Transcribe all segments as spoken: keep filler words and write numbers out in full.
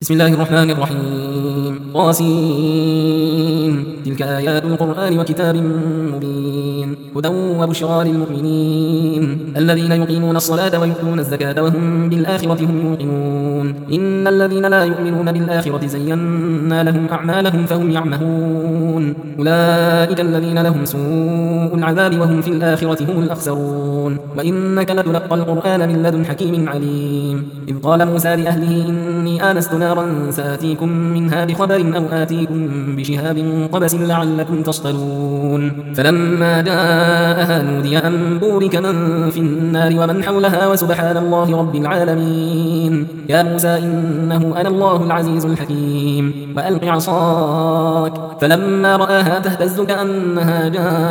بسم الله الرحمن الرحيم طاسين تلك آيات القرآن وكتاب مبين هدى وبشرى للمؤمنين الذين يقيمون الصلاة ويؤتون الزكاة وهم بالآخرة هم يوقنون إن الذين لا يؤمنون بالآخرة زينا لهم أعمالهم فهم يعمهون أولئك الذين لهم سوء العذاب وهم في الآخرة هم الأخسرون وإنك لتلقى القرآن من لدن حكيم عليم إذ قال موسى لأهله إني آنست نارا سآتيكم منها بخبر أو آتيكم بشهاب قبس لعلكم تصطلون فلما جاءها نودي أن بورك من في النار ومن حولها وسبحان الله رب العالمين يا موسى إنه أنا الله العزيز الحكيم وألق عصاك فلما رآها تهتز كأنها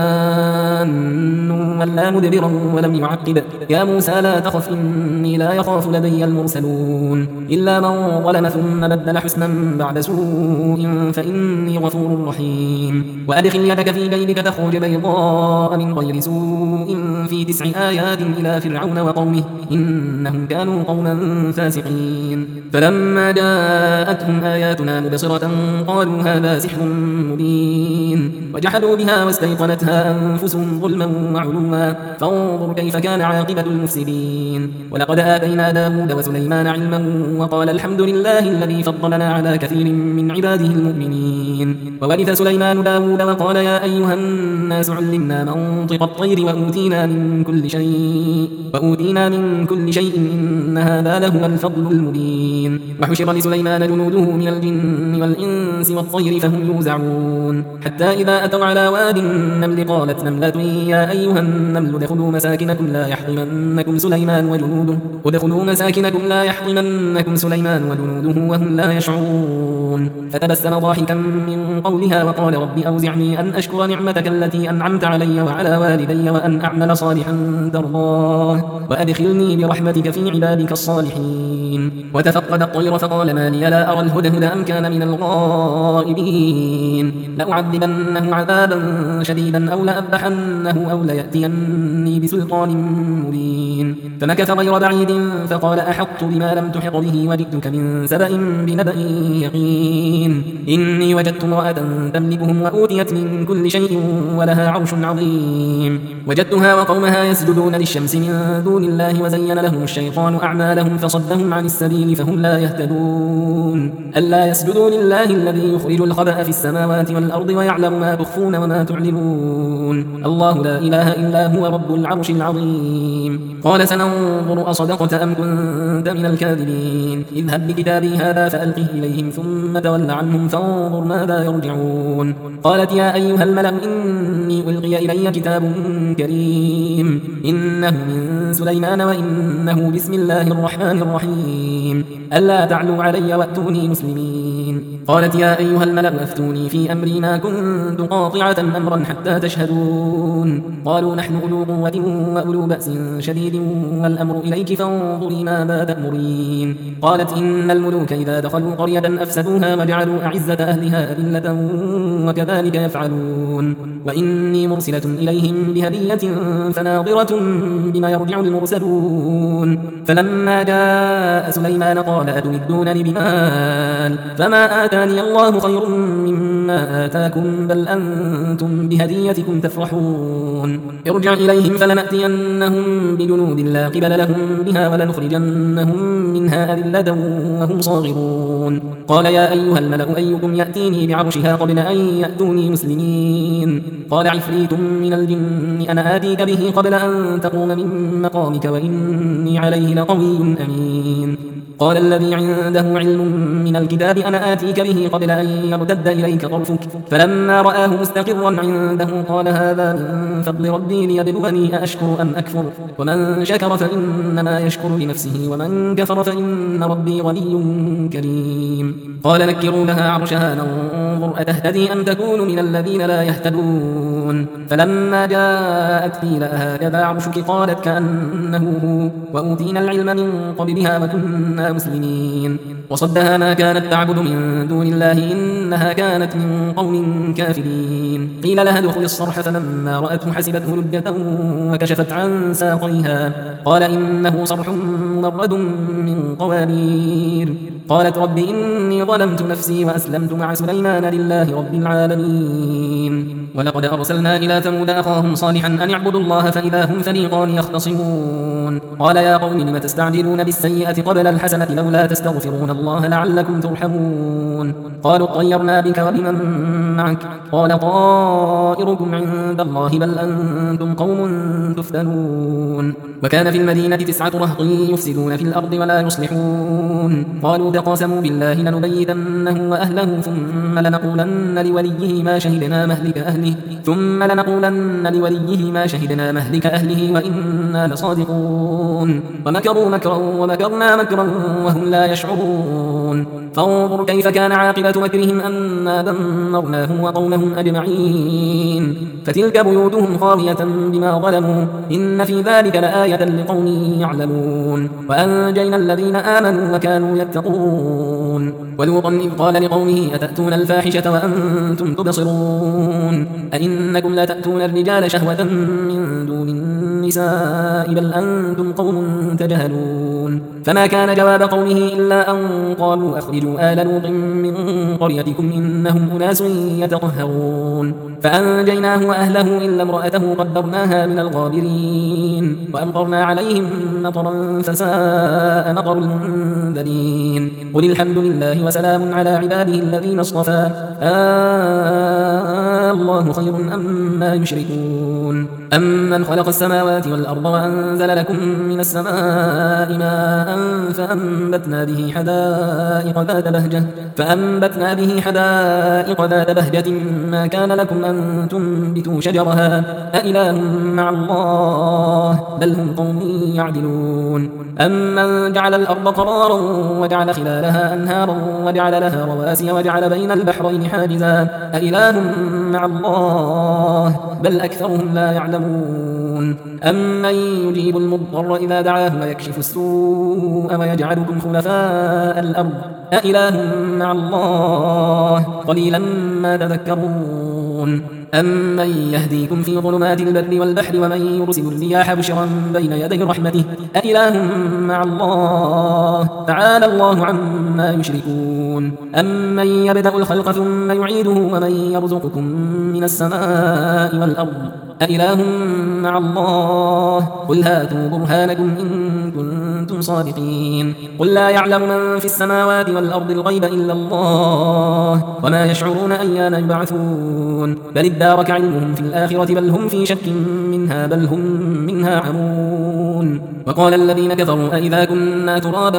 جان ولا مدبرا ولم يعقب يا موسى لا تخف إني لا يخاف لدي المرسلون إلا من ظلم ثم بدل حسنا بعد سوء فإني غفور رحيم وأدخل يدك في جيبك تخرج بيضاء من غير سوء في تسع آيات إلى فرعون وقومه إنهم كانوا قوما فاسقين فلما جاءتهم آياتنا مبصرة قالوا هذا سحر مبين وجحدوا بها واستيقنتها أنفسهم ظلما وعلوا فانظر كيف كان عاقبة المفسدين ولقد آتينا داود وسليمان علما وقال الحمد لله الذي فضلنا على كثير من عباده المؤمنين وورث سليمان داود وقال يا أيها الناس علمنا منطق الطير وأوتينا من كل شيء وأوتينا من كل شيء إن هذا لهو الفضل المبين وحشر لسليمان جنوده من الجن والإنس والطير فهم يوزعون حتى إذا أتوا على واد النمل قالت نملة يا أيها النمل ادخلوا مساكنكم لا يحطمنكم سليمان وجنوده ادخلوا مساكنكم لا يحطمنكم سليمان وجنوده وهم لا يشعرون فتبسم ضاحكا من قولها وقال رب أوزعني أن أشكر نعمتك التي أنعمت علي وعلى والدي وأن أعمل صالحا ترضاه وأدخلني برحمتك في عبادك الصالحين وتفقد الطير فقال ما لي لا أرى الهدهد أم كان من الغائبين لأعذبنه عذابا شديدا أو لأذبحنه أو ليأتيني بسلطان مبين فمكث غير بعيد فقال أحطت بما لم تحط به وجئتك من سبأ بنبأ يقين إني وجدت امرأة تملكهم وأوتيت من كل شيء ولها عرش عظيم وجدتها وقومها يسجدون للشمس من دون الله وزين لهم الشيطان أعمالهم فصدهم عن السبيل فهم لا يهتدون ألا يسجدوا لله الذي يخرج الخبأ في السماوات والأرض ويعلم ما تخفون وما تعلنون الله لا إله إلا هو رب العرش العظيم قال سننظر أصدقت أم كنت من الكاذبين اذهب بكتابي هذا فألقه إليهم ثم تول عنهم فانظر ماذا يرجعون قالت يا أيها الملأ إني ألقي إلي كتاب كريم إنه من سليمان وإنه بسم الله الرحمن الرحيم ألا تعلوا علي وأتوني مسلمين قالت يا أيها الملأ أفتوني في أمري ما كنت قاطعة أمرا حتى تشهدون قالوا نحن أولو قوة وأولو بأس شديد والأمر إليك فانظري ماذا تأمرين قالت إن الملوك إذا دخلوا قرية أفسدوها وجعلوا أعزة أهلها أذلة وكذلك يفعلون وإني مرسلة إليهم بهدية فناظرة بما يرجع المرسلون فلما جاء سليمان قال أتمدونني بمال فما آتاني الله خير مما آتاكم بل أنتم بهديتكم تفرحون ارجع إليهم فلنأتينهم بجنود لا قبل لهم بها ولنخرجنهم منها أذلة وهم صاغرون قال يا أيها الملأ أيكم يأتيني بعرشها قبل أن يأتوني مسلمين قال عفريت من الجن أنا آتيك به قبل أن تقوم من مقامك وإني عليه لقوي أمين قال الذي عنده علم من الكتاب أنا آتيك به قبل أن يرتد إليك طرفك فلما رآه مستقرا عنده قال هذا من فضل ربي ليبلوني أأشكر أم أكفر ومن شكر فإنما يشكر لنفسه ومن كفر فإن ربي غني كريم قال نكروا لها عرشها ننظر أتهتدي أم تكون من الذين لا يهتدون فلما جاءت قيل أهكذا عرشك قالت كأنه هو وأوتينا العلم من قبلها وكنا مسلمين وصدها ما كانت تعبد من دون الله إنها كانت من قوم كافرين قيل لها ادخل الصرح فلما رأته حسبته لجة وكشفت عن ساقيها قال إنه صرح ممرد من قوارير قالت رب إني ظلمت نفسي وأسلمت مع سليمان لله رب العالمين. ولقد أرسلنا إلى ثمود أخاهم صالحا أن اعبدوا الله فإذا هم فريقان يختصمون قال يا قوم لم تستعجلون بالسيئة قبل الحسنة لولا تستغفرون الله لعلكم ترحمون قالوا اطيرنا بك وبمن معك قال طائركم عند الله بل أنتم قوم تفتنون. وكان في المدينة تسعة رهط يفسدون في الأرض ولا يصلحون قالوا تقاسموا بالله لنبيتنه وأهله ثم لنقولن لوليه ما شهدنا مهلك أهله ثم لنقولن لوليه ما شهدنا مهلك أهله وإنا لصادقون ومكروا مكرا ومكرنا مكرا وهم لا يشعرون فانظر كيف كان عاقبة مكرهم أنا دمرناهم وقومهم أجمعين فتلك بيوتهم خاوية بما ظلموا إن في ذلك لآية لقوم يعلمون وأنجينا الذين آمنوا وكانوا يتقون. ولوطا إذ قال لقومه أتأتون الفاحشة وأنتم تبصرون أئنكم لا تأتون الرجال شهوة من دون النساء بل أنتم قوم تجهلون فما كان جواب قومه إلا أن قالوا أخرجوا آل لوط من قريتكم إنهم أناس يتطهرون فأنجيناه وأهله إلا امرأته قدرناها من الغابرين وأمطرنا عليهم مطرا فساء مطر المنذرين قل الحمد لله وسلام على عباده الذين اصطفى آه الله خير أما يشركون أمن خلق السماوات والأرض وأنزل لكم من السماء ماء فأنبتنا به حدائق ذات بهجة فأنبتنا به حدائق ذات بهجة ما كان لكم أن تنبتوا شجرها أإله مع الله بل هم قوم يعدلون أمن جعل الأرض قرارا وجعل خلالها أنهارا وجعل لها رواسي وجعل بين البحرين حاجزا أإله مع الله بل أكثرهم لا يعلمون أمن يجيب المضطر إذا دعاه ويكشف السوء ويجعلكم خلفاء الأرض أإله مع الله قليلا ما تذكرون أمن يهديكم في ظلمات البر والبحر ومن يرسل الرياح بشرا بين يدي رحمته أإله مع الله تعالى الله عما يشركون أمن يبدأ الخلق ثم يعيده ومن يرزقكم من السماء والأرض أإله مع الله قل هاتوا برهانكم إن كنتم صادقين قل لا يعلم من في السماوات والأرض الغيب إلا الله وما يشعرون أيان يبعثون بل ادارك علمهم في الآخرة بل هم في شك منها بل هم منها عمون وقال الذين كفروا أئذا كنا ترابا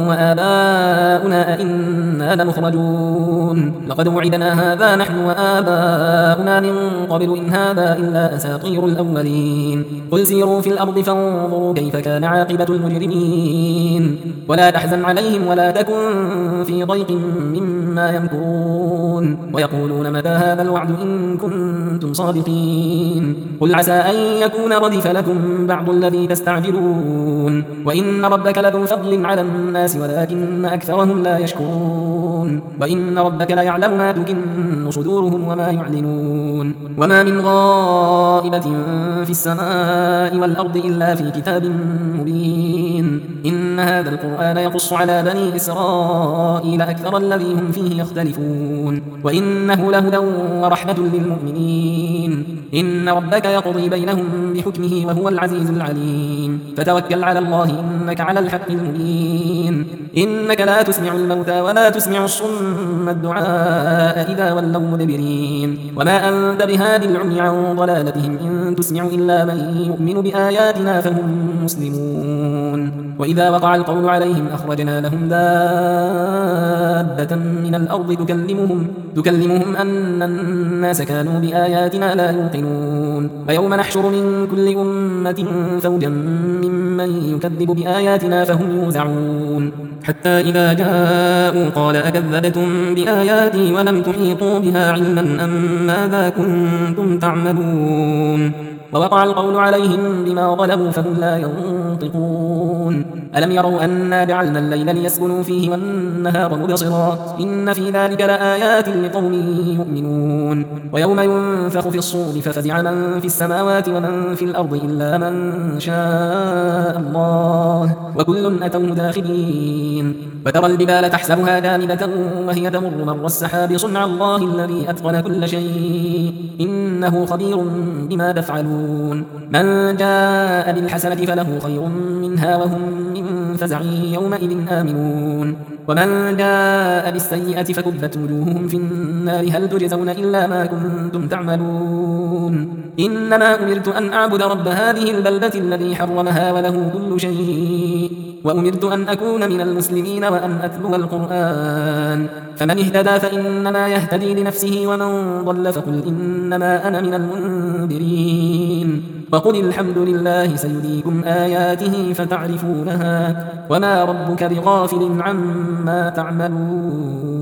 وآباؤنا أئنا لمخرجون لقد وعدنا هذا نحن وآباؤنا من قبل إن هذا إلا أساطير الأولين قل سيروا في الأرض فانظروا كيف كان عاقبة المجرمين ولا تحزن عليهم ولا تكن في ضيق مما يمكرون ويقولون متى هذا الوعد إن كنتم صادقين قل عسى أن يكون ردف لكم بعض الذي تستعجلون وإن ربك لذو فضل على الناس ولكن أكثرهم لا يشكرون وإن ربك ليعلم ما تكن صدورهم وما يعلنون وما من غائبة في السماء والأرض إلا في كتاب مبين إن هذا القرآن يقص على بني إسرائيل أكثر الذي هم فيه يختلفون وإنه لهدى ورحمة للمؤمنين إن ربك يقضي بينهم بحكمه وهو العزيز العليم فتوكل على الله إنك على الحق المبين إنك لا تسمع الموتى ولا تسمع الصم الدعاء إذا ولوا مدبرين وما أنت بهادي العمي عن ضلالتهم إن تسمع إلا من يؤمن بآياتنا فهم مسلمون وإذا وقع القول عليهم أخرجنا لهم دابة من الأرض تكلمهم, تكلمهم أن الناس كانوا بآياتنا لا يوقنون ويوم نحشر من كل أمة فوجا ممن يكذب بآياتنا فهم يوزعون حتى إذا جاءوا قال أكذبتم بآياتي ولم تحيطوا بها علما أم ماذا كنتم تعملون ووقع القول عليهم بما ظلموا فهم لا ينطقون ألم يروا أنا جعلنا الليل ليسكنوا فيه والنهار مبصرا إن في ذلك لآيات لقوم يؤمنون ويوم ينفخ في الصور ففزع من في السماوات ومن في الأرض إلا من شاء الله وكل أتوه داخلين وترى الجبال تحسبها جامدة وهي تمر مر السحاب صنع الله الذي أتقن كل شيء إنه خبير بما تفعلون من جاء بالحسنة فله خير منها وهم من فزع يومئذ آمنون ومن جاء بالسيئة فكبت وجوههم في النار هل تجزون إلا ما كنتم تعملون إنما أمرت أن أعبد رب هذه البلدة الذي حرمها وله كل شيء وأمرت أن أكون من المسلمين وأن أتلو القرآن فمن اهتدى فإنما يهتدي لنفسه ومن ضل فقل إنما أنا من المنذرين وقل الحمد لله سيريكم آياته فتعرفونها وما ربك بغافل عما تعملون